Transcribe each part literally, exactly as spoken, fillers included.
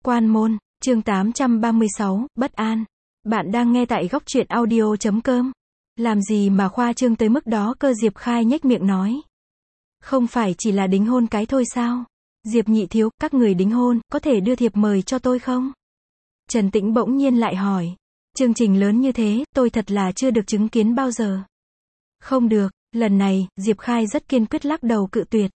Quan môn, chương tám trăm ba mươi sáu, bất an. Bạn đang nghe tại góc truyện audio chấm com. Làm gì mà khoa trương tới mức đó cơ? Diệp Khai nhếch miệng nói. Không phải chỉ là đính hôn cái thôi sao? Diệp nhị thiếu, các người đính hôn, có thể đưa thiệp mời cho tôi không? Trần Tĩnh bỗng nhiên lại hỏi. Chương trình lớn như thế, tôi thật là chưa được chứng kiến bao giờ. Không được, lần này, Diệp Khai rất kiên quyết lắc đầu cự tuyệt.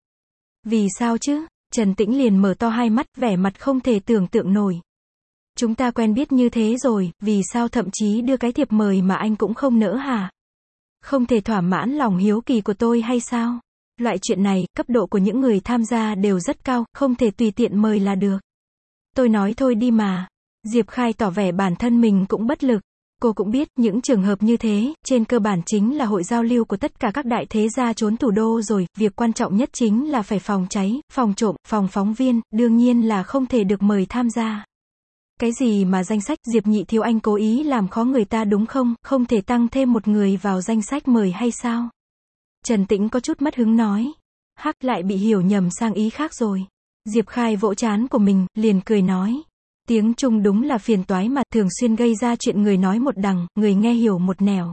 Vì sao chứ? Trần Tĩnh liền mở to hai mắt, vẻ mặt không thể tưởng tượng nổi. Chúng ta quen biết như thế rồi, vì sao thậm chí đưa cái thiệp mời mà anh cũng không nỡ hả? Không thể thỏa mãn lòng hiếu kỳ của tôi hay sao? Loại chuyện này, cấp độ của những người tham gia đều rất cao, không thể tùy tiện mời là được. Tôi nói thôi đi mà. Diệp Khai tỏ vẻ bản thân mình cũng bất lực. Cô cũng biết, những trường hợp như thế, trên cơ bản chính là hội giao lưu của tất cả các đại thế gia trốn thủ đô rồi, việc quan trọng nhất chính là phải phòng cháy, phòng trộm, phòng phóng viên, đương nhiên là không thể được mời tham gia. Cái gì mà danh sách, Diệp nhị thiếu, anh cố ý làm khó người ta đúng không, không thể tăng thêm một người vào danh sách mời hay sao? Trần Tĩnh có chút mất hứng nói. Hắc, lại bị hiểu nhầm sang ý khác rồi. Diệp Khai vỗ trán của mình, liền cười nói. Tiếng Trung đúng là phiền toái mà, thường xuyên gây ra chuyện người nói một đằng, người nghe hiểu một nẻo.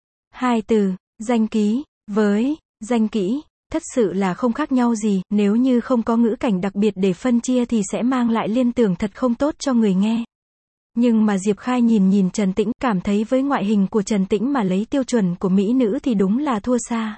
Hai từ, danh ký, với, danh kỹ, thật sự là không khác nhau gì, nếu như không có ngữ cảnh đặc biệt để phân chia thì sẽ mang lại liên tưởng thật không tốt cho người nghe. Nhưng mà Diệp Khai nhìn nhìn Trần Tĩnh, cảm thấy với ngoại hình của Trần Tĩnh mà lấy tiêu chuẩn của mỹ nữ thì đúng là thua xa.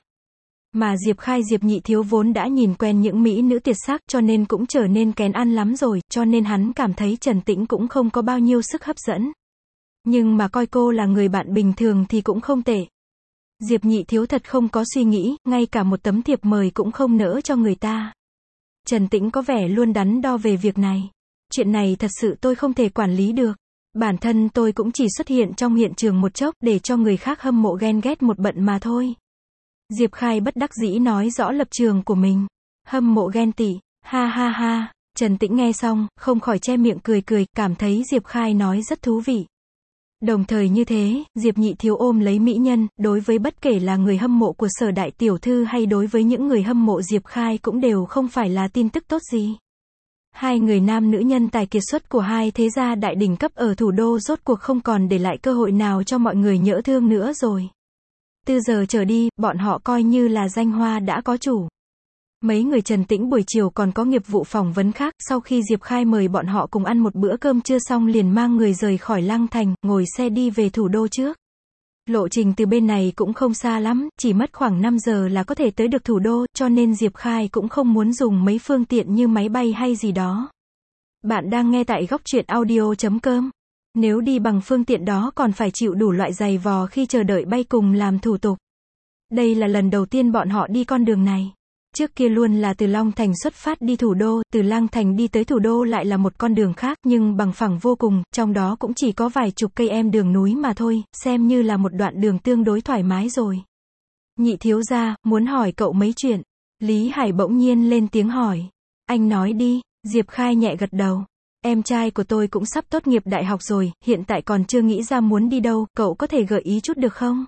Mà Diệp Khai Diệp nhị thiếu vốn đã nhìn quen những mỹ nữ tuyệt sắc cho nên cũng trở nên kén ăn lắm rồi, cho nên hắn cảm thấy Trần Tĩnh cũng không có bao nhiêu sức hấp dẫn. Nhưng mà coi cô là người bạn bình thường thì cũng không tệ. Diệp nhị thiếu thật không có suy nghĩ, ngay cả một tấm thiệp mời cũng không nỡ cho người ta. Trần Tĩnh có vẻ luôn đắn đo về việc này. Chuyện này thật sự tôi không thể quản lý được. Bản thân tôi cũng chỉ xuất hiện trong hiện trường một chốc để cho người khác hâm mộ ghen ghét một bận mà thôi. Diệp Khai bất đắc dĩ nói rõ lập trường của mình. Hâm mộ ghen tị, ha ha ha. Trần Tĩnh nghe xong, không khỏi che miệng cười cười, cảm thấy Diệp Khai nói rất thú vị. Đồng thời như thế, Diệp nhị thiếu ôm lấy mỹ nhân, đối với bất kể là người hâm mộ của Sở đại tiểu thư hay đối với những người hâm mộ Diệp Khai cũng đều không phải là tin tức tốt gì. Hai người nam nữ nhân tài kiệt xuất của hai thế gia đại đỉnh cấp ở thủ đô rốt cuộc không còn để lại cơ hội nào cho mọi người nhỡ thương nữa rồi. Từ giờ trở đi, bọn họ coi như là danh hoa đã có chủ. Mấy người Trần Tĩnh buổi chiều còn có nghiệp vụ phỏng vấn khác, sau khi Diệp Khai mời bọn họ cùng ăn một bữa cơm trưa xong liền mang người rời khỏi Lăng Thành, ngồi xe đi về thủ đô trước. Lộ trình từ bên này cũng không xa lắm, chỉ mất khoảng năm giờ là có thể tới được thủ đô, cho nên Diệp Khai cũng không muốn dùng mấy phương tiện như máy bay hay gì đó. Bạn đang nghe tại góc truyện audio chấm com. Nếu đi bằng phương tiện đó còn phải chịu đủ loại giày vò khi chờ đợi bay cùng làm thủ tục. Đây là lần đầu tiên bọn họ đi con đường này. Trước kia luôn là từ Long Thành xuất phát đi thủ đô, từ Lăng Thành đi tới thủ đô lại là một con đường khác nhưng bằng phẳng vô cùng, trong đó cũng chỉ có vài chục cây em đường núi mà thôi, xem như là một đoạn đường tương đối thoải mái rồi. Nhị thiếu gia, muốn hỏi cậu mấy chuyện. Lý Hải bỗng nhiên lên tiếng hỏi. Anh nói đi. Diệp Khai nhẹ gật đầu. Em trai của tôi cũng sắp tốt nghiệp đại học rồi, hiện tại còn chưa nghĩ ra muốn đi đâu, cậu có thể gợi ý chút được không?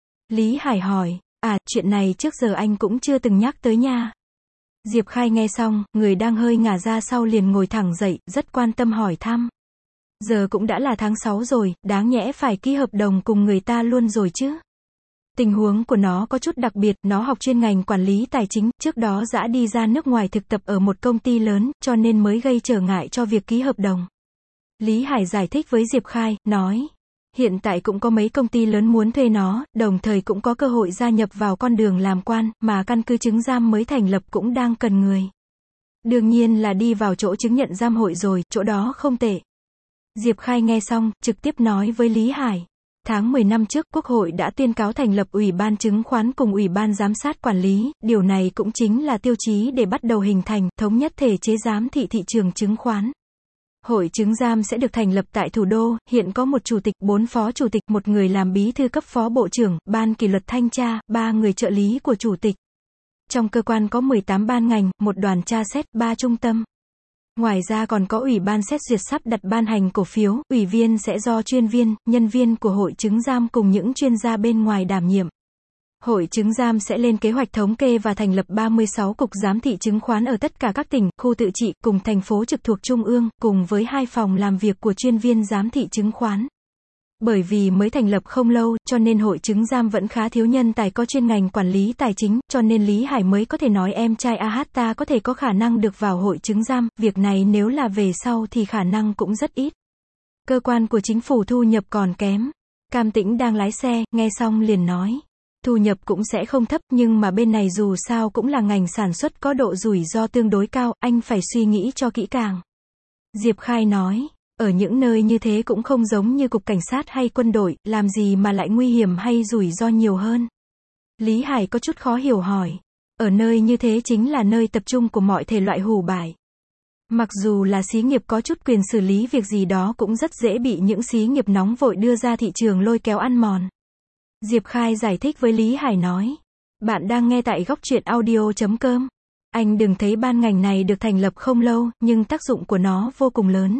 Lý Hải hỏi. À, chuyện này trước giờ anh cũng chưa từng nhắc tới nha. Diệp Khai nghe xong, người đang hơi ngả ra sau liền ngồi thẳng dậy, rất quan tâm hỏi thăm. Giờ cũng đã là tháng sáu rồi, đáng nhẽ phải ký hợp đồng cùng người ta luôn rồi chứ. Tình huống của nó có chút đặc biệt, nó học chuyên ngành quản lý tài chính, trước đó dã đi ra nước ngoài thực tập ở một công ty lớn, cho nên mới gây trở ngại cho việc ký hợp đồng. Lý Hải giải thích với Diệp Khai, nói. Hiện tại cũng có mấy công ty lớn muốn thuê nó, đồng thời cũng có cơ hội gia nhập vào con đường làm quan, mà căn cứ chứng giam mới thành lập cũng đang cần người. Đương nhiên là đi vào chỗ chứng nhận giam hội rồi, chỗ đó không tệ. Diệp Khai nghe xong, trực tiếp nói với Lý Hải. Tháng mười năm trước, Quốc hội đã tuyên cáo thành lập Ủy ban chứng khoán cùng Ủy ban giám sát quản lý, điều này cũng chính là tiêu chí để bắt đầu hình thành, thống nhất thể chế giám thị thị trường chứng khoán. Hội chứng giam sẽ được thành lập tại thủ đô, hiện có một chủ tịch, bốn phó chủ tịch, một người làm bí thư cấp phó bộ trưởng, ban kỷ luật thanh tra, ba người trợ lý của chủ tịch. Trong cơ quan có mười tám ban ngành, một đoàn tra xét, ba trung tâm. Ngoài ra còn có ủy ban xét duyệt sắp đặt ban hành cổ phiếu, ủy viên sẽ do chuyên viên, nhân viên của hội chứng giam cùng những chuyên gia bên ngoài đảm nhiệm. Hội chứng giam sẽ lên kế hoạch thống kê và thành lập ba mươi sáu cục giám thị chứng khoán ở tất cả các tỉnh, khu tự trị, cùng thành phố trực thuộc Trung ương, cùng với hai phòng làm việc của chuyên viên giám thị chứng khoán. Bởi vì mới thành lập không lâu, cho nên hội chứng giam vẫn khá thiếu nhân tài có chuyên ngành quản lý tài chính, cho nên Lý Hải mới có thể nói em trai a hát ta có thể có khả năng được vào hội chứng giam, việc này nếu là về sau thì khả năng cũng rất ít. Cơ quan của chính phủ thu nhập còn kém. Cam Tĩnh đang lái xe, nghe xong liền nói. Thu nhập cũng sẽ không thấp, nhưng mà bên này dù sao cũng là ngành sản xuất có độ rủi ro tương đối cao, anh phải suy nghĩ cho kỹ càng. Diệp Khai nói. Ở những nơi như thế cũng không giống như cục cảnh sát hay quân đội, làm gì mà lại nguy hiểm hay rủi ro nhiều hơn. Lý Hải có chút khó hiểu hỏi. Ở nơi như thế chính là nơi tập trung của mọi thể loại hủ bại. Mặc dù là xí nghiệp có chút quyền xử lý việc gì đó cũng rất dễ bị những xí nghiệp nóng vội đưa ra thị trường lôi kéo ăn mòn. Diệp Khai giải thích với Lý Hải nói. Bạn đang nghe tại góc truyện audio chấm com. Anh đừng thấy ban ngành này được thành lập không lâu, nhưng tác dụng của nó vô cùng lớn.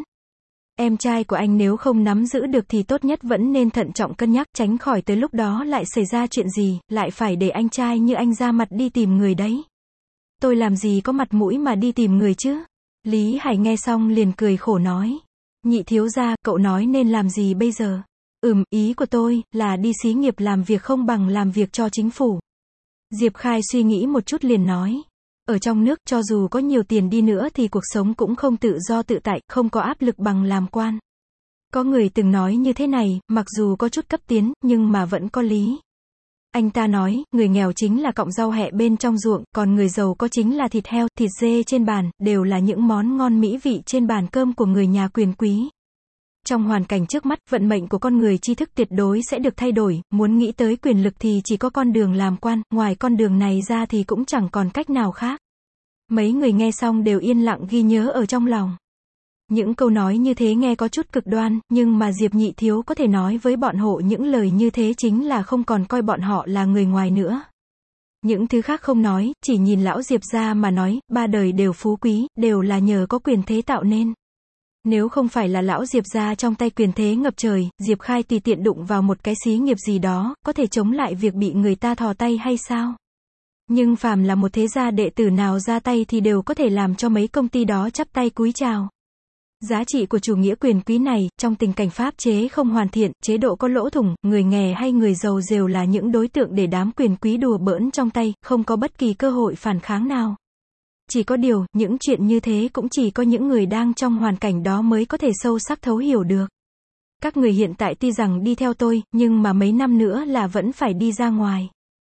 Em trai của anh nếu không nắm giữ được thì tốt nhất vẫn nên thận trọng cân nhắc, tránh khỏi tới lúc đó lại xảy ra chuyện gì, lại phải để anh trai như anh ra mặt đi tìm người đấy. Tôi làm gì có mặt mũi mà đi tìm người chứ? Lý Hải nghe xong liền cười khổ nói. Nhị thiếu gia, cậu nói nên làm gì bây giờ? Ừm, ý của tôi, là đi xí nghiệp làm việc không bằng làm việc cho chính phủ. Diệp Khai suy nghĩ một chút liền nói. Ở trong nước, cho dù có nhiều tiền đi nữa thì cuộc sống cũng không tự do tự tại, không có áp lực bằng làm quan. Có người từng nói như thế này, mặc dù có chút cấp tiến, nhưng mà vẫn có lý. Anh ta nói, người nghèo chính là cọng rau hẹ bên trong ruộng, còn người giàu có chính là thịt heo, thịt dê trên bàn, đều là những món ngon mỹ vị trên bàn cơm của người nhà quyền quý. Trong hoàn cảnh trước mắt, vận mệnh của con người tri thức tuyệt đối sẽ được thay đổi, muốn nghĩ tới quyền lực thì chỉ có con đường làm quan, ngoài con đường này ra thì cũng chẳng còn cách nào khác. Mấy người nghe xong đều yên lặng ghi nhớ ở trong lòng. Những câu nói như thế nghe có chút cực đoan, nhưng mà Diệp Nhị Thiếu có thể nói với bọn họ những lời như thế chính là không còn coi bọn họ là người ngoài nữa. Những thứ khác không nói, chỉ nhìn lão Diệp ra mà nói, ba đời đều phú quý, đều là nhờ có quyền thế tạo nên. Nếu không phải là lão Diệp ra trong tay quyền thế ngập trời, Diệp Khai tùy tiện đụng vào một cái xí nghiệp gì đó, có thể chống lại việc bị người ta thò tay hay sao? Nhưng phàm là một thế gia đệ tử nào ra tay thì đều có thể làm cho mấy công ty đó chắp tay cúi chào. Giá trị của chủ nghĩa quyền quý này, trong tình cảnh pháp chế không hoàn thiện, chế độ có lỗ thủng, người nghèo hay người giàu đều là những đối tượng để đám quyền quý đùa bỡn trong tay, không có bất kỳ cơ hội phản kháng nào. Chỉ có điều, những chuyện như thế cũng chỉ có những người đang trong hoàn cảnh đó mới có thể sâu sắc thấu hiểu được. Các người hiện tại tuy rằng đi theo tôi, nhưng mà mấy năm nữa là vẫn phải đi ra ngoài.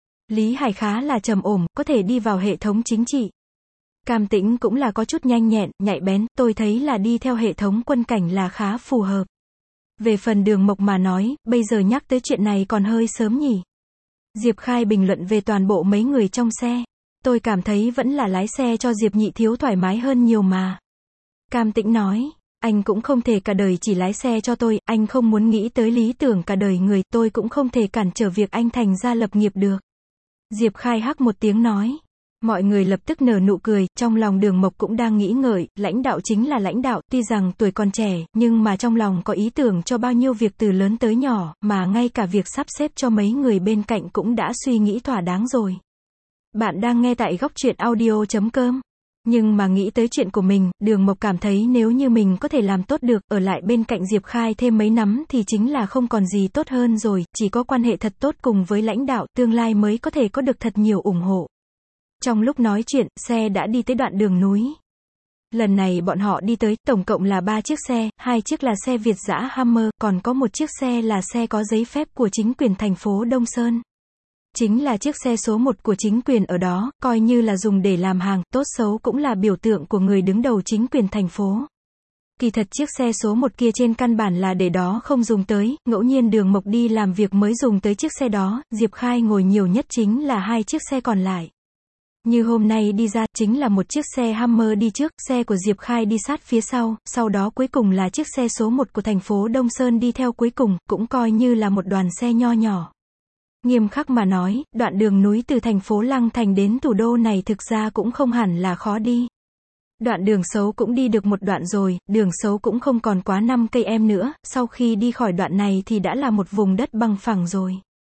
Lý Hải khá là trầm ổn, có thể đi vào hệ thống chính trị. Cam Tĩnh cũng là có chút nhanh nhẹn, nhạy bén, tôi thấy là đi theo hệ thống quân cảnh là khá phù hợp. Về phần Đường Mộc mà nói, bây giờ nhắc tới chuyện này còn hơi sớm nhỉ. Diệp Khai bình luận về toàn bộ mấy người trong xe. Tôi cảm thấy vẫn là lái xe cho Diệp Nhị Thiếu thoải mái hơn nhiều mà. Cam Tĩnh nói, anh cũng không thể cả đời chỉ lái xe cho tôi, anh không muốn nghĩ tới lý tưởng cả đời người, tôi cũng không thể cản trở việc anh thành ra lập nghiệp được. Diệp Khai hắc một tiếng nói. Mọi người lập tức nở nụ cười, trong lòng Đường Mộc cũng đang nghĩ ngợi, lãnh đạo chính là lãnh đạo, tuy rằng tuổi còn trẻ, nhưng mà trong lòng có ý tưởng cho bao nhiêu việc từ lớn tới nhỏ, mà ngay cả việc sắp xếp cho mấy người bên cạnh cũng đã suy nghĩ thỏa đáng rồi. Bạn đang nghe tại góc truyện audio chấm com. Nhưng mà nghĩ tới chuyện của mình, Đường Mộc cảm thấy nếu như mình có thể làm tốt được, ở lại bên cạnh Diệp Khai thêm mấy năm thì chính là không còn gì tốt hơn rồi, chỉ có quan hệ thật tốt cùng với lãnh đạo, tương lai mới có thể có được thật nhiều ủng hộ. Trong lúc nói chuyện, xe đã đi tới đoạn đường núi. Lần này bọn họ đi tới, tổng cộng là ba chiếc xe, hai chiếc là xe Việt dã Hammer, còn có một chiếc xe là xe có giấy phép của chính quyền thành phố Đông Sơn. Chính là chiếc xe số một của chính quyền ở đó, coi như là dùng để làm hàng, tốt xấu cũng là biểu tượng của người đứng đầu chính quyền thành phố. Kỳ thật chiếc xe số một kia trên căn bản là để đó không dùng tới, ngẫu nhiên Đường Mộc đi làm việc mới dùng tới chiếc xe đó, Diệp Khai ngồi nhiều nhất chính là hai chiếc xe còn lại. Như hôm nay đi ra, chính là một chiếc xe Hammer đi trước, xe của Diệp Khai đi sát phía sau, sau đó cuối cùng là chiếc xe số một của thành phố Đông Sơn đi theo cuối cùng, cũng coi như là một đoàn xe nho nhỏ. Nghiêm khắc mà nói, đoạn đường núi từ thành phố Lăng Thành đến thủ đô này thực ra cũng không hẳn là khó đi. Đoạn đường xấu cũng đi được một đoạn rồi, đường xấu cũng không còn quá năm cây em nữa, sau khi đi khỏi đoạn này thì đã là một vùng đất bằng phẳng rồi.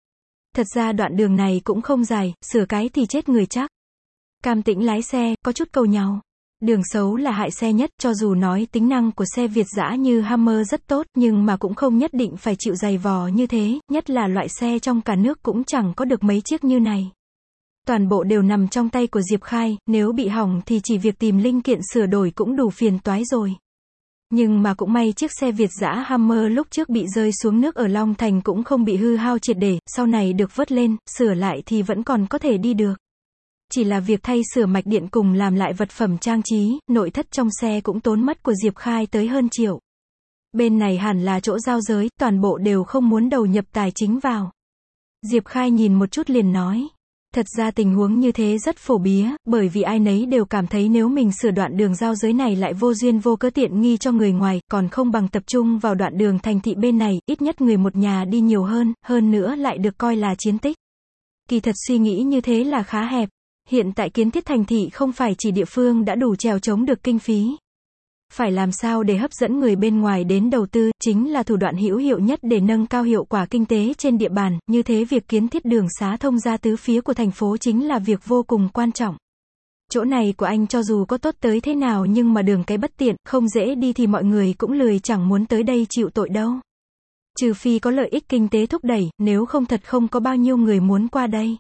Thật ra đoạn đường này cũng không dài, sửa cái thì chết người chắc. Cam Tĩnh lái xe, có chút cầu nhau. Đường xấu là hại xe nhất, cho dù nói tính năng của xe Việt dã như Hummer rất tốt, nhưng mà cũng không nhất định phải chịu dày vò như thế, nhất là loại xe trong cả nước cũng chẳng có được mấy chiếc như này. Toàn bộ đều nằm trong tay của Diệp Khai, nếu bị hỏng thì chỉ việc tìm linh kiện sửa đổi cũng đủ phiền toái rồi. Nhưng mà cũng may chiếc xe Việt dã Hummer lúc trước bị rơi xuống nước ở Long Thành cũng không bị hư hao triệt để, sau này được vớt lên, sửa lại thì vẫn còn có thể đi được. Chỉ là việc thay sửa mạch điện cùng làm lại vật phẩm trang trí, nội thất trong xe cũng tốn mất của Diệp Khai tới hơn triệu. Bên này hẳn là chỗ giao giới, toàn bộ đều không muốn đầu nhập tài chính vào. Diệp Khai nhìn một chút liền nói. Thật ra tình huống như thế rất phổ biến, bởi vì ai nấy đều cảm thấy nếu mình sửa đoạn đường giao giới này lại vô duyên vô cớ tiện nghi cho người ngoài, còn không bằng tập trung vào đoạn đường thành thị bên này, ít nhất người một nhà đi nhiều hơn, hơn nữa lại được coi là chiến tích. Kỳ thật suy nghĩ như thế là khá hẹp. Hiện tại kiến thiết thành thị không phải chỉ địa phương đã đủ chèo chống được kinh phí. Phải làm sao để hấp dẫn người bên ngoài đến đầu tư, chính là thủ đoạn hữu hiệu nhất để nâng cao hiệu quả kinh tế trên địa bàn, như thế việc kiến thiết đường xá thông ra tứ phía của thành phố chính là việc vô cùng quan trọng. Chỗ này của anh cho dù có tốt tới thế nào nhưng mà đường cái bất tiện, không dễ đi thì mọi người cũng lười chẳng muốn tới đây chịu tội đâu. Trừ phi có lợi ích kinh tế thúc đẩy, nếu không thật không có bao nhiêu người muốn qua đây.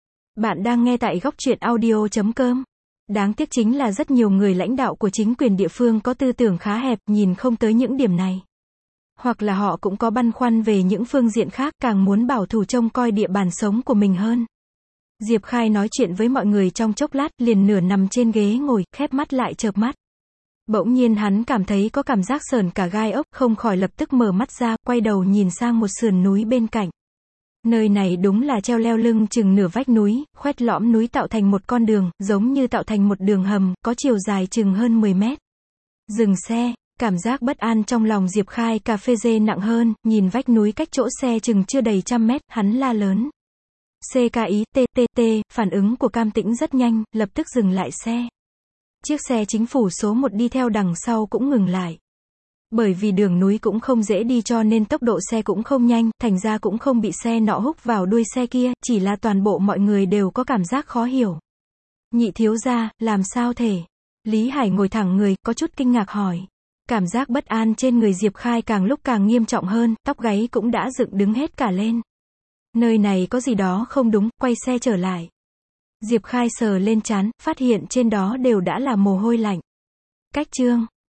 Bạn đang nghe tại góc truyện audio chấm com. Đáng tiếc chính là rất nhiều người lãnh đạo của chính quyền địa phương có tư tưởng khá hẹp, nhìn không tới những điểm này. Hoặc là họ cũng có băn khoăn về những phương diện khác, càng muốn bảo thủ trông coi địa bàn sống của mình hơn. Diệp Khai nói chuyện với mọi người trong chốc lát, liền nửa nằm trên ghế ngồi, khép mắt lại chợp mắt. Bỗng nhiên hắn cảm thấy có cảm giác sởn cả gai ốc, không khỏi lập tức mở mắt ra, quay đầu nhìn sang một sườn núi bên cạnh. Nơi này đúng là treo leo lưng chừng nửa vách núi, khoét lõm núi tạo thành một con đường, giống như tạo thành một đường hầm, có chiều dài chừng hơn mười mét. Dừng xe, cảm giác bất an trong lòng Diệp Khai cà phê dê nặng hơn, nhìn vách núi cách chỗ xe chừng chưa đầy trăm mét, hắn la lớn. xê ca i, tê tê tê, phản ứng của Cam Tĩnh rất nhanh, lập tức dừng lại xe. Chiếc xe chính phủ số một đi theo đằng sau cũng ngừng lại. Bởi vì đường núi cũng không dễ đi cho nên tốc độ xe cũng không nhanh, thành ra cũng không bị xe nọ húc vào đuôi xe kia, chỉ là toàn bộ mọi người đều có cảm giác khó hiểu. Nhị thiếu gia, làm sao thể? Lý Hải ngồi thẳng người, có chút kinh ngạc hỏi. Cảm giác bất an trên người Diệp Khai càng lúc càng nghiêm trọng hơn, tóc gáy cũng đã dựng đứng hết cả lên. Nơi này có gì đó không đúng, quay xe trở lại. Diệp Khai sờ lên trán, phát hiện trên đó đều đã là mồ hôi lạnh. Cách chương